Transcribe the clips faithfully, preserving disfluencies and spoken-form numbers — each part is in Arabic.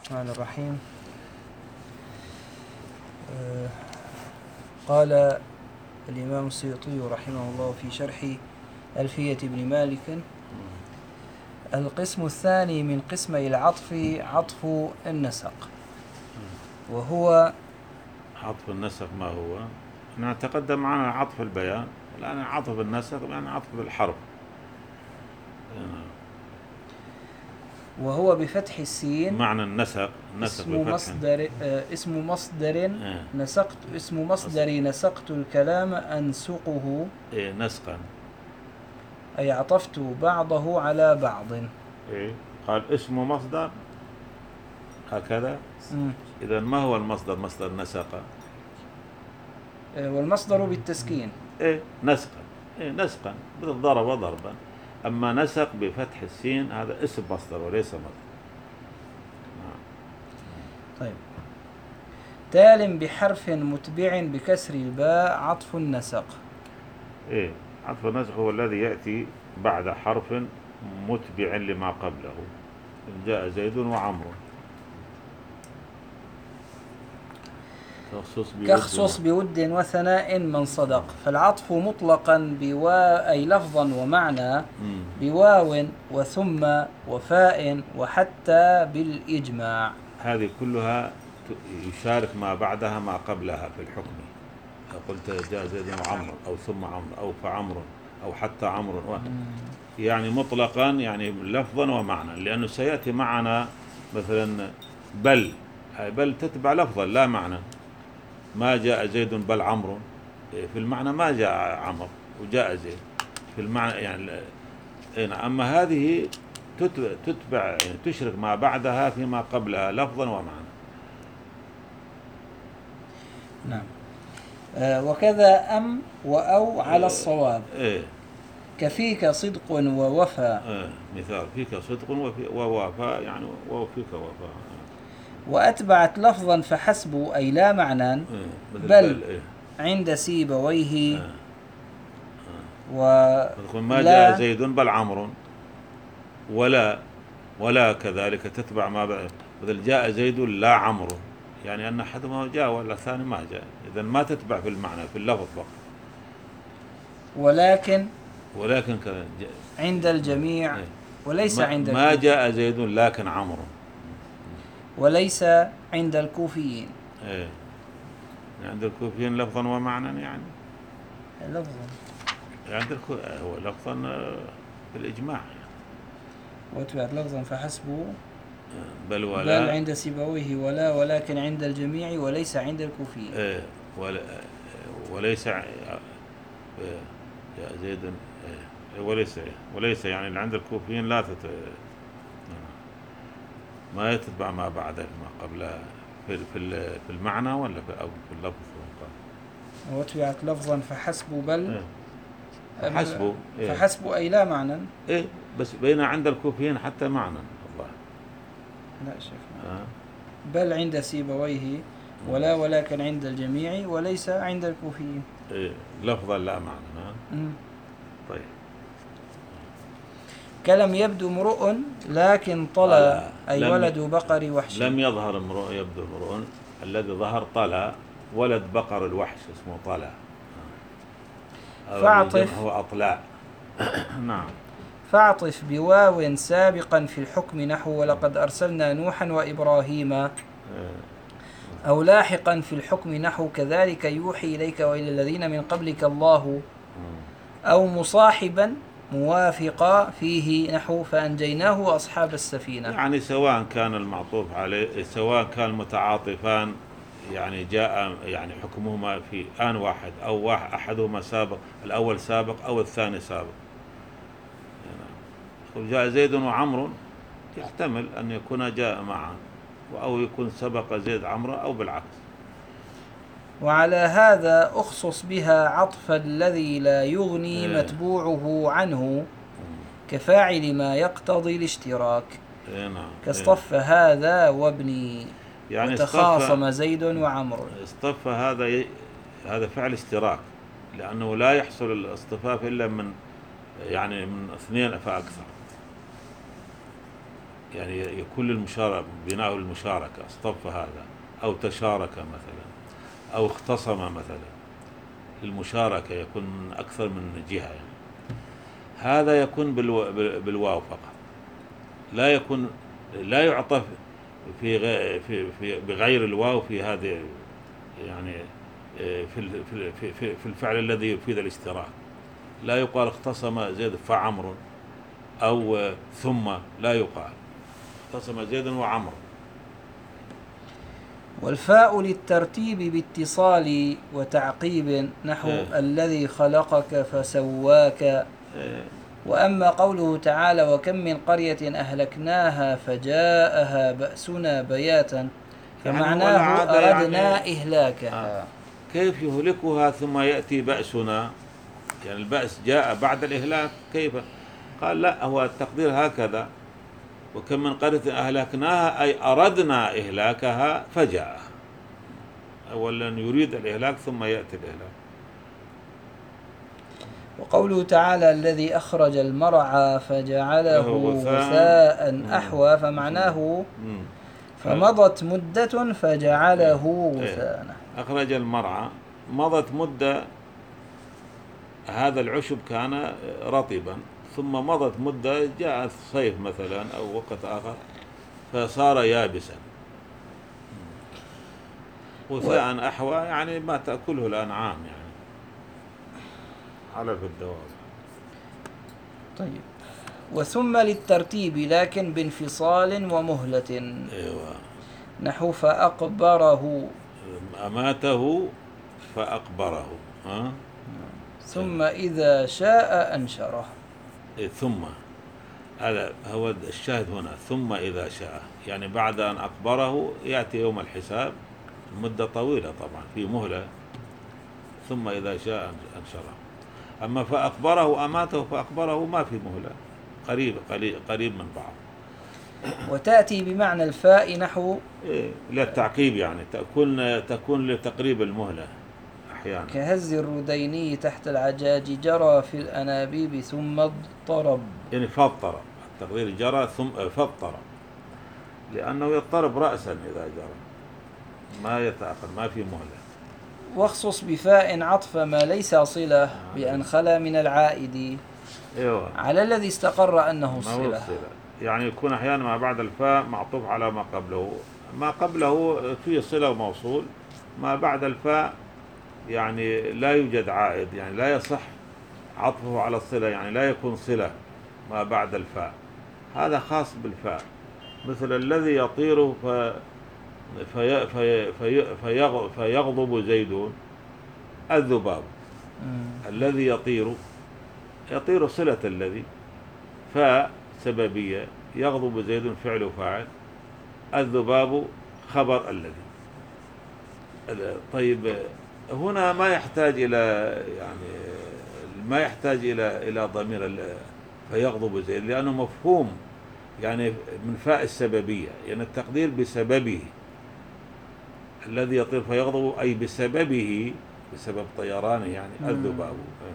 الرحمن الرحيم. آه قال الإمام السيوطي رحمه الله في شرح ألفية ابن مالك: القسم الثاني من قسمي العطف عطف النسق، وهو عطف النسق. ما هو؟ احنا تقدم معنا عطف البيان، الآن عطف النسق يعني عطف بالحرف. وهو بفتح السين. معنى النسق النسق اسم بفتح مصدر آه اسم مصدر اه. نسقت اسم مصدر نسقت الكلام أنسقه، إيه نسقا، أي عطفت بعضه على بعض. إيه قال اسم مصدر هكذا. م. إذا ما هو المصدر؟ مصدر نسق، آه والمصدر بالتسكين. إيه نسقا، إيه نسقا مثل ضرب ضربا. أما نسق بفتح السين هذا اسم مصدر وليس مصدر. طيب. تال بحرف متبع بكسر الباء عطف النسق. إيه عطف النسق هو الذي يأتي بعد حرف متبع لما قبله. جاء زيد وعمرو. كخصص بود وثناء من صدق، فالعطف مطلقا بوا أي لفظا ومعنى بواو وثم وفاء وحتى بالإجماع. هذه كلها يشارك ما بعدها ما قبلها في الحكم. قلت جاء زيد وعمرو أو ثم عمرو أو فعمرو أو حتى عمرو، يعني مطلقا يعني لفظا ومعنى. لأنه سيأتي معنا مثلا بل، بل تتبع لفظا لا معنى. ما جاء زيد بل عمرو، في المعنى ما جاء عمرو وجاء زيد في المعنى يعني. أما هذه تتبع يعني تشرك ما بعدها فيما قبلها لفظا ومعنى. نعم. آه وكذا أم وأو على الصواب. إيه. كفيك صدق ووفاء. إيه. مثال فيك صدق ووفاء يعني وفيك وفاء. وأتبعت لفظا فحسب أي لا معنى. إيه. بل, بل إيه. عند سيبويه. إيه. و ما جاء زيد بل عمرو، ولا ولا كذلك تتبع ما بعد. مثل جاء زيد لا عمرو، يعني أن أحدهما جاء ولا الثاني ما جاء. إذن ما تتبع في المعنى في اللفظ فقط. ولكن ولكن كذا عند الجميع إيه. وليس ما عند ما الكوفيين. جاء زيد لكن عمرو، وليس عند الكوفيين. إيه. عند الكوفيين لفظا ومعنى يعني لفظا عند الكو... هو لفظا بالإجماع يعني. واتبعت لفظا فحسبه. بل ولا بل عند سيبويه ولا ولكن عند الجميع وليس عند الكوفيين. إيه. ولا وليس إيه. يا زيد إيه. وليس وليس يعني اللي عند الكوفيين لا تت... ما يتبع ما بعده ما قبله في في المعنى ولا في أو في اللفظ. واتبعت لفظا فحسبه بل إيه. فحسبه إيه. فحسبه أي لا معنى. إيه بس بين عند الكوفيين حتى معنى الله. لا شيخ. آه. بل عند سيبويه ولا ولكن عند الجميع وليس عند الكوفيين. إيه لفظا لا معنى. آه. طيب. كلم يبدو امرؤ لكن طلى أي ولد بقر وحش. لم يظهر امرؤ يبدو امرؤ، الذي ظهر طلى ولد بقر الوحش اسمه طلى. فاعطف هو أطلاع. نعم. فاعطف بواو سابقا في الحكم نحو ولقد أرسلنا نوحا وإبراهيم، أو لاحقا في الحكم نحو كذلك يوحي إليك وإلى الذين من قبلك الله، أو مصاحبا موافقا فيه نحو فأنجيناه أصحاب السفينة. يعني سواء كان المعطوف عليه سواء كان متعاطفان يعني جاء يعني حكمهما في آن واحد أو واحد أحدهما سابق، الأول سابق أو الثاني سابق. يعني جاء زيد وعمرو يحتمل أن يكون جاء معا أو يكون سبق زيد عمرو أو بالعكس. وعلى هذا أخصص بها عطف الذي لا يغني إيه. متبوعه عنه كفاعل ما يقتضي الاشتراك. إيه نعم. كاصطف إيه. هذا وابني يعني وتخاصم زيد وعمرو. اصطف هذا ي... هذا فعل اشتراك، لأنه لا يحصل الاصطفاف إلا من يعني من اثنين فأكثر. يعني يكون المشاركة بناء المشاركة اصطف هذا أو تشارك مثلا أو اختصم مثلا، المشاركة يكون من أكثر من جهة يعني. هذا يكون بالو... بالواو فقط، لا يكون لا يعطف في, غ... في... في بغير الواو في هذه يعني في في في في الفعل الذي يفيد الاشتراك. لا يقال اختصم زيد فعمر أو ثم، لا يقال اختصم زيد وعمر. والفاء للترتيب باتصال وتعقيب نحو إيه. الذي خلقك فسواك. إيه. وأما قوله تعالى وكم من قرية أهلكناها فجاءها بأسنا بياتا فمعناه أردنا يعني إهلاكها. آه. كيف يهلكها ثم يأتي بأسنا؟ يعني البأس جاء بعد الإهلاك كيف؟ قال لا، هو التقدير هكذا، وكم من قرية أهلكناها أي أردنا إهلاكها فجاء. أولا يريد الإهلاك ثم يأتي الإهلاك. وقوله تعالى الذي أخرج المرعى فجعله غثاء أحوى فمعناه فمضت مدة فجعله غثاء. أخرج المرعى، مضت مدة، هذا العشب كان رطبا، ثم مضت مدة جاء الصيف مثلا أو وقت آخر فصار يابسا. غثاء أحوى يعني ما تأكله الأنعام يعني علف الدواب. طيب. وثم للترتيب لكن بانفصال ومهلة. أيوة. نحو فأقبره، أماته فأقبره. ها؟ ثم إذا شاء أنشره. ثم هذا هو الشاهد هنا، ثم إذا شاء يعني بعد أن أقبره يأتي يوم الحساب، مدة طويلة طبعا في مهلة، ثم إذا شاء أنشره. أما فأقبره أماته فأقبره ما في مهلة، قريب قريب من بعض. وتأتي بمعنى الفاء نحو إيه للتعقيب يعني تكون تكون لتقريب المهلة أحيانا. كهز الرديني تحت العجاج جرى في الأنابيب ثم اضطرب. يعني فاضطرب، التقدير جرى ثم فاضطرب، لأنه يضطرب رأسا إذا جرى، ما يتأخر، ما في مهلة. واخصص بفاء عطف ما ليس صلة بأن خلا من العائد. أيوة. على الذي استقر أنه صلة. يعني يكون أحيانا ما بعد الفاء معطوف على ما قبله، ما قبله فيه صلة وموصول، ما بعد الفاء يعني لا يوجد عائد، يعني لا يصح عطفه على الصلة، يعني لا يكون صلة ما بعد الفاء. هذا خاص بالفاء، مثل الذي يطير ف في في في في فيغضب زيد الذباب. الذي يطير يطير صلة الذي، فاء سببية، يغضب زيد فعل فاعل، الذباب خبر الذي. طيب هنا ما يحتاج إلى يعني ما يحتاج إلى إلى ضمير فيغضب زيد، لأنه مفهوم يعني من فاء السببية، يعني التقدير بسببه. الذي يطير فيغضب أي بسببه، بسبب طيرانه يعني الذباب.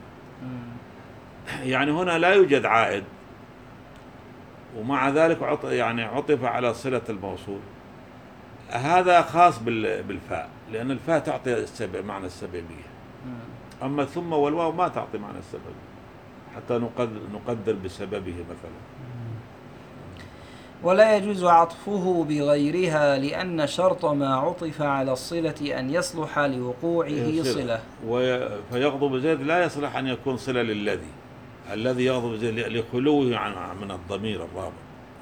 يعني هنا لا يوجد عائد، ومع ذلك عط يعني عطف على صلة الموصول. هذا خاص بالفاء، لأن الفاء تعطي السبب معنى السببية، أما ثم والواو ما تعطي معنى السبب حتى نقدر, نقدر بسببه مثلا. ولا يجوز عطفه بغيرها لأن شرط ما عطف على الصلة أن يصلح لوقوعه صلة. فيغضب زيد لا يصلح أن يكون صلة للذي، الذي يغضب زيد لخلوه عن من الضمير الرابط.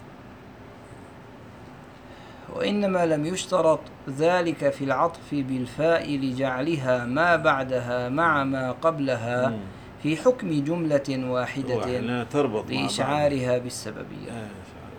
وإنما لم يشترط ذلك في العطف بالفاء لجعلها ما بعدها مع ما قبلها مم. في حكم جملة واحدة لإشعارها بالسببية،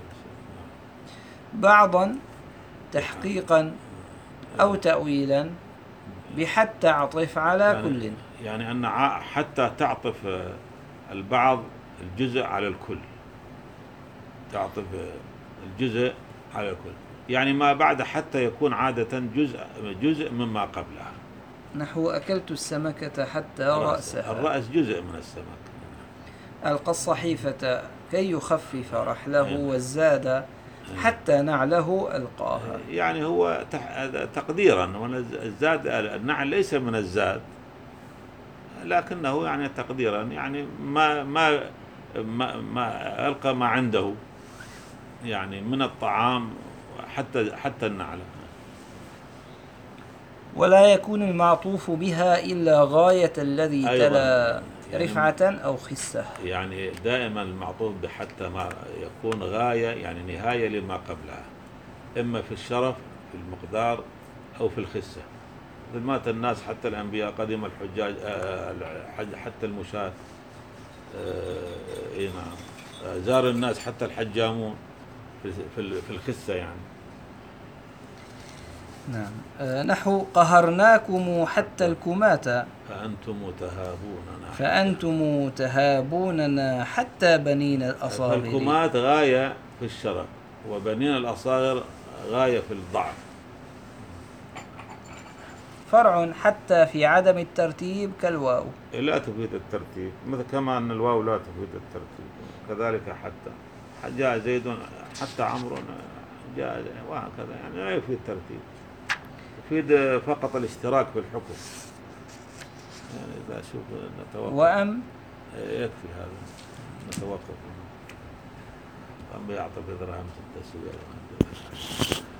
بعضا تحقيقا أو تأويلا بحتى عطف على يعني كل. يعني أن حتى تعطف البعض الجزء على الكل، تعطف الجزء على الكل، يعني ما بعد حتى يكون عادة جزء جزء مما قبلها. نحو أكلت السمكة حتى رأسها، الرأس جزء من السمك. ألقى الصحيفة كي يخفف رحله والزاد حتى نعله ألقاها. يعني هو تقديرا، والزاد النعل ليس من الزاد، لكنه يعني تقديرا، يعني ما ما ما, ما ألقى ما عنده يعني من الطعام حتى حتى النعل. ولا يكون المعطوف بها إلا غاية الذي تلا يعني رفعة أو خسة. يعني دائما المعطوف بحتى ما يكون غاية، يعني نهاية لما قبلها، إما في الشرف في المقدار أو في الخسة. مثل مات الناس حتى الأنبياء، قدم الحجاج حتى المشاة، إيه نعم، زار الناس حتى الحجامون في الخسة يعني. نعم. نحو قهرناكم حتى الكماة فأنتم تهابوننا فأنتم تهابوننا حتى بنين الأصاغر. فالكمات غاية في الشرف، وبنين الأصاغر غاية في الضعف. فرع حتى في عدم الترتيب كالواو لا تفيد الترتيب، مثل كما أن الواو لا تفيد الترتيب، كذلك حتى جاء زيد حتى عمرو جاء، وهكذا، يعني لا يفيد الترتيب، يفيد فقط الاشتراك في الحكم. يعني إذا شوف نتوقف وأم يكفي هذا، نتوقف. أم يعطف إذا رحمت التسوية.